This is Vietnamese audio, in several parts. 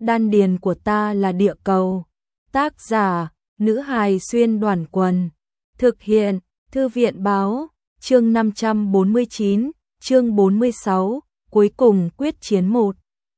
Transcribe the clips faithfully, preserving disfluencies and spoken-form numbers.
Đan điền của ta là địa cầu. Tác giả, nữ hài xuyên đoàn quần. Thực hiện, thư viện báo, chương năm trăm bốn mươi chín, chương bốn mươi sáu, cuối cùng quyết chiến một.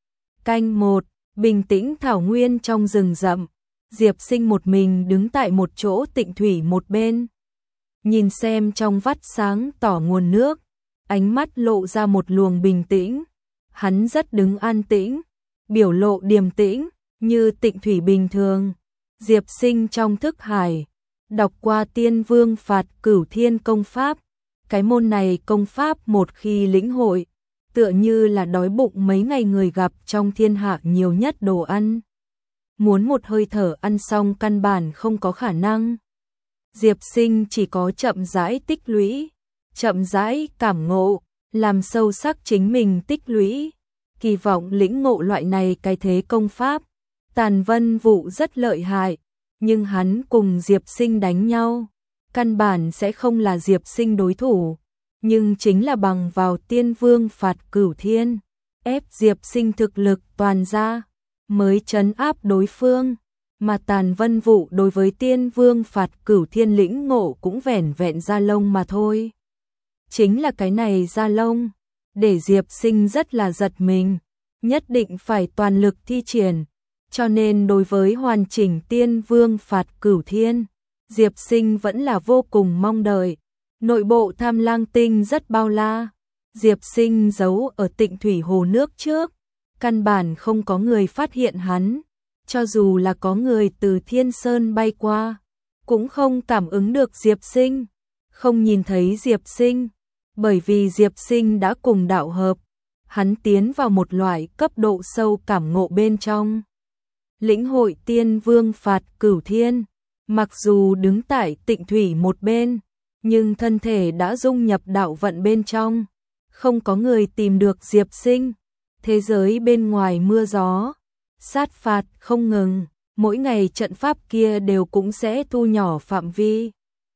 Canh một, bình tĩnh thảo nguyên trong rừng rậm. Diệp Sinh một mình đứng tại một chỗ tịnh thủy một bên. Nhìn xem trong vắt sáng tỏ nguồn nước, ánh mắt lộ ra một luồng bình tĩnh. Hắn rất đứng an tĩnh, biểu lộ điềm tĩnh, như tịnh thủy bình thường. Diệp Sinh trong thức hải, đọc qua Tiên Vương Phạt Cửu Thiên công pháp. Cái môn này công pháp một khi lĩnh hội, tựa như là đói bụng mấy ngày người gặp trong thiên hạ nhiều nhất đồ ăn. Muốn một hơi thở ăn xong căn bản không có khả năng. Diệp Sinh chỉ có chậm rãi tích lũy, chậm rãi cảm ngộ, làm sâu sắc chính mình tích lũy, kỳ vọng lĩnh ngộ loại này cái thế công pháp. Tàn Vân Vụ rất lợi hại, nhưng hắn cùng Diệp Sinh đánh nhau, căn bản sẽ không là Diệp Sinh đối thủ, nhưng chính là bằng vào Tiên Vương Phạt Cửu Thiên, ép Diệp Sinh thực lực toàn ra, mới trấn áp đối phương. Mà Tàn Vân Vụ đối với Tiên Vương Phạt Cửu Thiên lĩnh ngộ cũng vẻn vẹn da lông mà thôi. Chính là cái này da lông, để Diệp Sinh rất là giật mình, nhất định phải toàn lực thi triển. Cho nên đối với hoàn chỉnh Tiên Vương Phạt Cửu Thiên, Diệp Sinh vẫn là vô cùng mong đợi. Nội bộ Tham Lang Tinh rất bao la, Diệp Sinh giấu ở tịnh thủy hồ nước trước, căn bản không có người phát hiện hắn. Cho dù là có người từ Thiên Sơn bay qua, cũng không cảm ứng được Diệp Sinh, không nhìn thấy Diệp Sinh, bởi vì Diệp Sinh đã cùng đạo hợp, hắn tiến vào một loại cấp độ sâu cảm ngộ bên trong. Lĩnh hội Tiên Vương Phạt Cửu Thiên, mặc dù đứng tại tịnh thủy một bên, nhưng thân thể đã dung nhập đạo vận bên trong, không có người tìm được Diệp Sinh. Thế giới bên ngoài mưa gió, sát phạt không ngừng, mỗi ngày trận pháp kia đều cũng sẽ thu nhỏ phạm vi,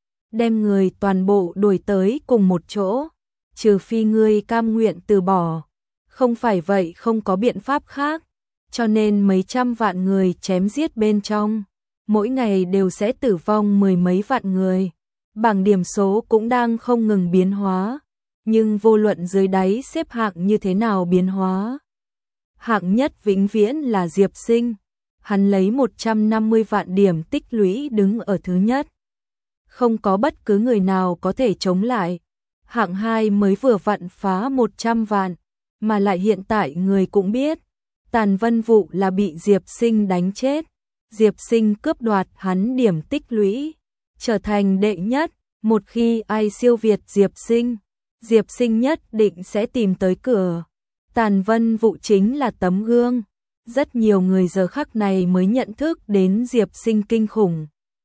đem người toàn bộ đuổi tới cùng một chỗ, trừ phi ngươi cam nguyện từ bỏ, không phải vậy không có biện pháp khác. Cho nên mấy trăm vạn người chém giết bên trong, mỗi ngày đều sẽ tử vong mười mấy vạn người. Bảng điểm số cũng đang không ngừng biến hóa, nhưng vô luận dưới đáy xếp hạng như thế nào biến hóa, hạng nhất vĩnh viễn là Diệp Sinh. Hắn lấy một trăm năm mươi vạn điểm tích lũy đứng ở thứ nhất, không có bất cứ người nào có thể chống lại. Hạng hai mới vừa vặn phá một trăm vạn, mà lại hiện tại người cũng biết, Tàn Vân Vụ là bị Diệp Sinh đánh chết. Diệp Sinh cướp đoạt hắn điểm tích lũy, trở thành đệ nhất. Một khi ai siêu việt Diệp Sinh, Diệp Sinh nhất định sẽ tìm tới cửa. Tàn Vân Vụ chính là tấm gương. Rất nhiều người giờ khắc này mới nhận thức đến Diệp Sinh kinh khủng.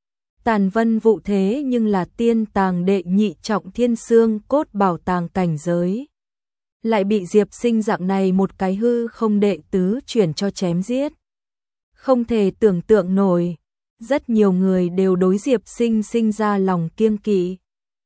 Tàn Vân Vụ thế nhưng là tiên tàng đệ nhị trọng thiên xương cốt bảo tàng cảnh giới, lại bị Diệp Sinh dạng này một cái hư không đệ tứ chuyển cho chém giết. Không thể tưởng tượng nổi, rất nhiều người đều đối Diệp Sinh sinh ra lòng kiêng kỵ,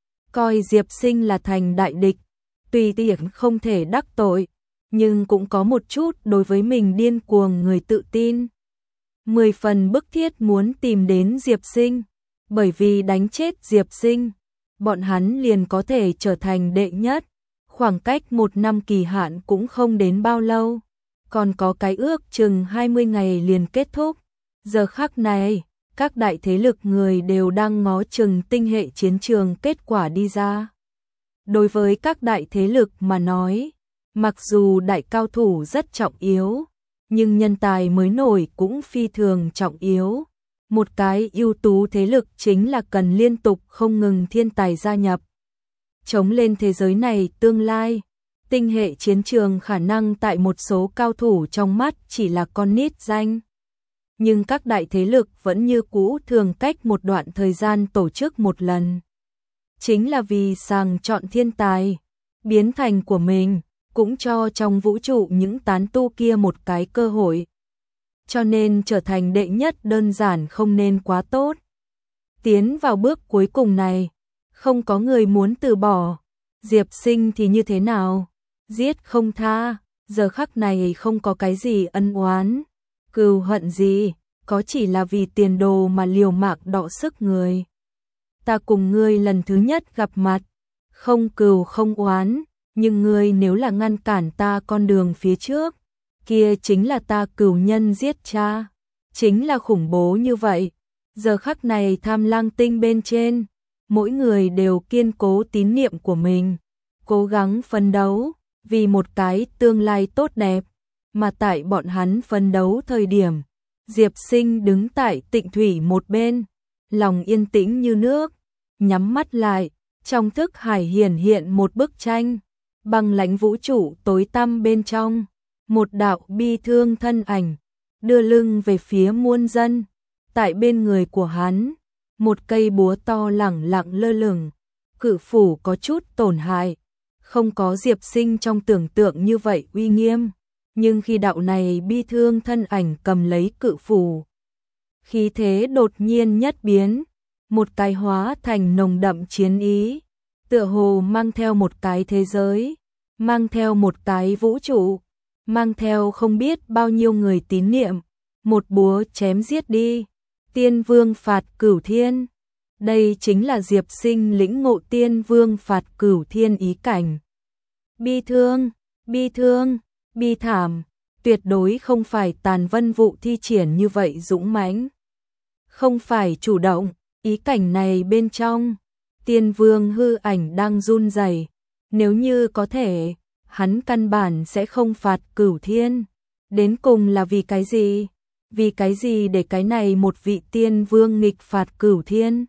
coi Diệp Sinh là thành đại địch, tùy tiện không thể đắc tội, nhưng cũng có một chút đối với mình điên cuồng người tự tin. Mười phần bức thiết muốn tìm đến Diệp Sinh, bởi vì đánh chết Diệp Sinh, bọn hắn liền có thể trở thành đệ nhất. Khoảng cách một năm kỳ hạn cũng không đến bao lâu, còn có cái ước chừng hai mươi ngày liền kết thúc. Giờ khắc này, các đại thế lực người đều đang ngó chừng tinh hệ chiến trường kết quả đi ra. Đối với các đại thế lực mà nói, mặc dù đại cao thủ rất trọng yếu, nhưng nhân tài mới nổi cũng phi thường trọng yếu. Một cái ưu tú thế lực chính là cần liên tục không ngừng thiên tài gia nhập, chống lên thế giới này tương lai. Tinh hệ chiến trường khả năng tại một số cao thủ trong mắt chỉ là con nít danh, nhưng các đại thế lực vẫn như cũ thường cách một đoạn thời gian tổ chức một lần, chính là vì sàng chọn thiên tài biến thành của mình, cũng cho trong vũ trụ những tán tu kia một cái cơ hội. Cho nên trở thành đệ nhất đơn giản không nên quá tốt. Tiến vào bước cuối cùng này, không có người muốn từ bỏ. Diệp Sinh thì như thế nào? Giết không tha, giờ khắc này không có cái gì ân oán, Cừu hận gì, có chỉ là vì tiền đồ mà liều mạng đọ sức người. Ta cùng ngươi lần thứ nhất gặp mặt, không cừu không oán, nhưng ngươi nếu là ngăn cản ta con đường phía trước, kia chính là ta cừu nhân giết cha, chính là khủng bố như vậy. Giờ khắc này Tham Lang Tinh bên trên, mỗi người đều kiên cố tín niệm của mình, cố gắng phấn đấu, vì một cái tương lai tốt đẹp, mà tại bọn hắn phấn đấu thời điểm, Diệp Sinh đứng tại Tịnh Thủy một bên, lòng yên tĩnh như nước, nhắm mắt lại, trong thức hải hiển hiện một bức tranh, băng lãnh vũ trụ tối tăm bên trong, một đạo bi thương thân ảnh, đưa lưng về phía muôn dân, tại bên người của hắn, một cây búa to lẳng lặng lơ lửng, cự phủ có chút tổn hại, không có Diệp Sinh trong tưởng tượng như vậy uy nghiêm, nhưng khi đạo này bi thương thân ảnh cầm lấy cự phủ, khí thế đột nhiên nhất biến, một cái hóa thành nồng đậm chiến ý, tựa hồ mang theo một cái thế giới, mang theo một cái vũ trụ, mang theo không biết bao nhiêu người tín niệm, một búa chém giết đi, Tiên Vương phạt Cửu Thiên. Đây chính là Diệp Sinh lĩnh ngộ Tiên Vương phạt Cửu Thiên ý cảnh. Bi thương, bi thương, bi thảm, tuyệt đối không phải Tàn Vân Vụ thi triển như vậy dũng mãnh, không phải chủ động, ý cảnh này bên trong, Tiên Vương hư ảnh đang run rẩy, nếu như có thể, hắn căn bản sẽ không phạt Cửu Thiên, đến cùng là vì cái gì? Vì cái gì để cái này một vị Tiên Vương nghịch phạt Cửu Thiên?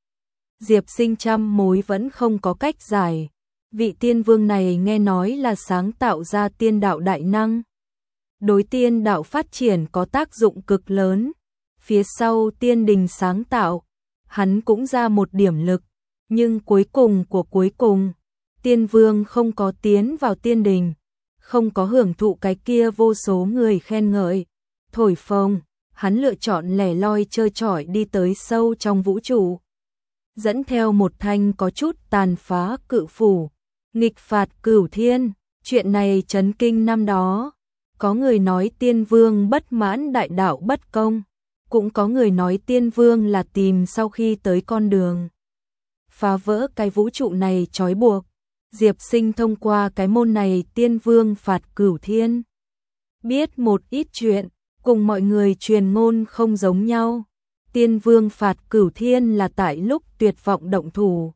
Diệp Sinh trăm mối vẫn không có cách giải. Vị Tiên Vương này nghe nói là sáng tạo ra tiên đạo đại năng, đối tiên đạo phát triển có tác dụng cực lớn. Phía sau tiên đình sáng tạo, hắn cũng ra một điểm lực, nhưng cuối cùng của cuối cùng, Tiên Vương không có tiến vào tiên đình, không có hưởng thụ cái kia vô số người khen ngợi, thổi phồng, hắn lựa chọn lẻ loi chơi chọi đi tới sâu trong vũ trụ, dẫn theo một thanh có chút tàn phá cự phủ, nghịch phạt Cửu Thiên. Chuyện này chấn kinh năm đó, có người nói Tiên Vương bất mãn đại đạo bất công, cũng có người nói Tiên Vương là tìm sau khi tới con đường phá vỡ cái vũ trụ này trói buộc. Diệp Sinh thông qua cái môn này Tiên Vương phạt Cửu Thiên, biết một ít chuyện, cùng mọi người truyền ngôn không giống nhau. Tiên Vương phạt Cửu Thiên là tại lúc tuyệt vọng động thủ.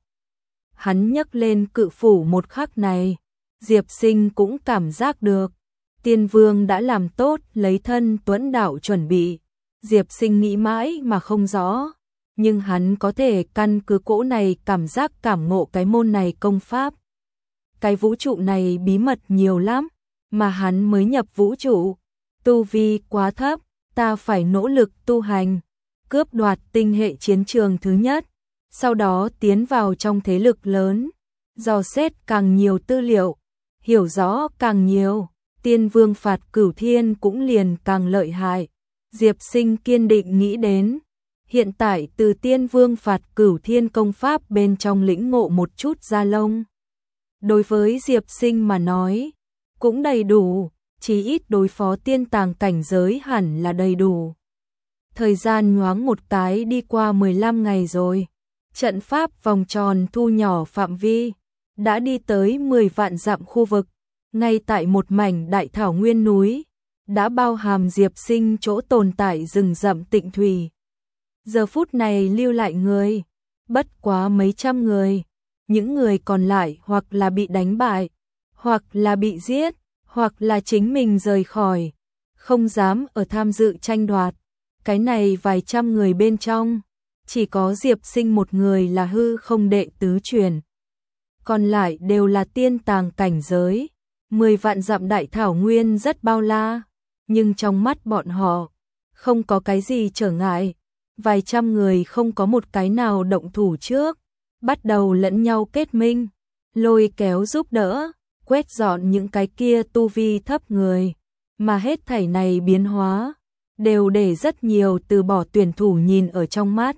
Hắn nhấc lên cự phủ một khắc này, Diệp Sinh cũng cảm giác được, Tiên Vương đã làm tốt lấy thân tuẫn đạo chuẩn bị. Diệp Sinh nghĩ mãi mà không rõ, nhưng hắn có thể căn cứ cỗ này cảm giác cảm ngộ cái môn này công pháp. Cái vũ trụ này bí mật nhiều lắm, mà hắn mới nhập vũ trụ, tu vi quá thấp, ta phải nỗ lực tu hành, cướp đoạt tinh hệ chiến trường thứ nhất, sau đó tiến vào trong thế lực lớn, dò xét càng nhiều tư liệu, hiểu rõ càng nhiều, Tiên Vương phạt Cửu Thiên cũng liền càng lợi hại. Diệp Sinh kiên định nghĩ đến, hiện tại từ Tiên Vương phạt Cửu Thiên công pháp bên trong lĩnh ngộ một chút da lông. Đối với Diệp Sinh mà nói, cũng đầy đủ, chỉ ít đối phó tiên tàng cảnh giới hẳn là đầy đủ. Thời gian nhoáng một cái đi qua mười lăm ngày rồi, trận pháp vòng tròn thu nhỏ phạm vi, đã đi tới mười vạn dặm khu vực, ngay tại một mảnh đại thảo nguyên núi, đã bao hàm Diệp Sinh chỗ tồn tại rừng rậm Tịnh Thủy. Giờ phút này lưu lại người, bất quá mấy trăm người, những người còn lại hoặc là bị đánh bại, hoặc là bị giết, hoặc là chính mình rời khỏi, không dám ở tham dự tranh đoạt. Cái này vài trăm người bên trong, chỉ có Diệp Sinh một người là hư không đệ tứ truyền. Còn lại đều là tiên tàng cảnh giới. Mười vạn dặm đại thảo nguyên rất bao la, nhưng trong mắt bọn họ, không có cái gì trở ngại. Vài trăm người không có một cái nào động thủ trước, bắt đầu lẫn nhau kết minh, lôi kéo giúp đỡ, quét dọn những cái kia tu vi thấp người, mà hết thảy này biến hóa, đều để rất nhiều từ bỏ tuyển thủ nhìn ở trong mắt.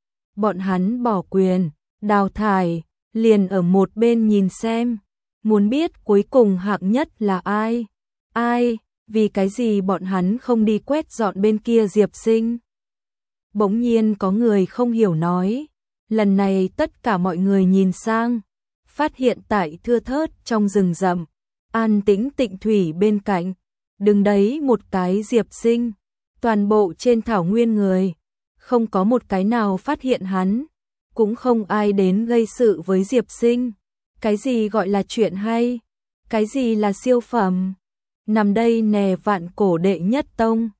Bọn hắn bỏ quyền, đào thải, liền ở một bên nhìn xem, muốn biết cuối cùng hạng nhất là ai, ai, vì cái gì bọn hắn không đi quét dọn bên kia Diệp Sinh? Bỗng nhiên có người không hiểu nói, lần này tất cả mọi người nhìn sang, phát hiện tại thưa thớt trong rừng rậm, an tĩnh tịnh thủy bên cạnh, đứng đấy một cái Diệp Sinh, toàn bộ trên thảo nguyên người, không có một cái nào phát hiện hắn, cũng không ai đến gây sự với Diệp Sinh. Cái gì gọi là chuyện hay? Cái gì là siêu phẩm? Nằm đây nè vạn cổ đệ nhất tông,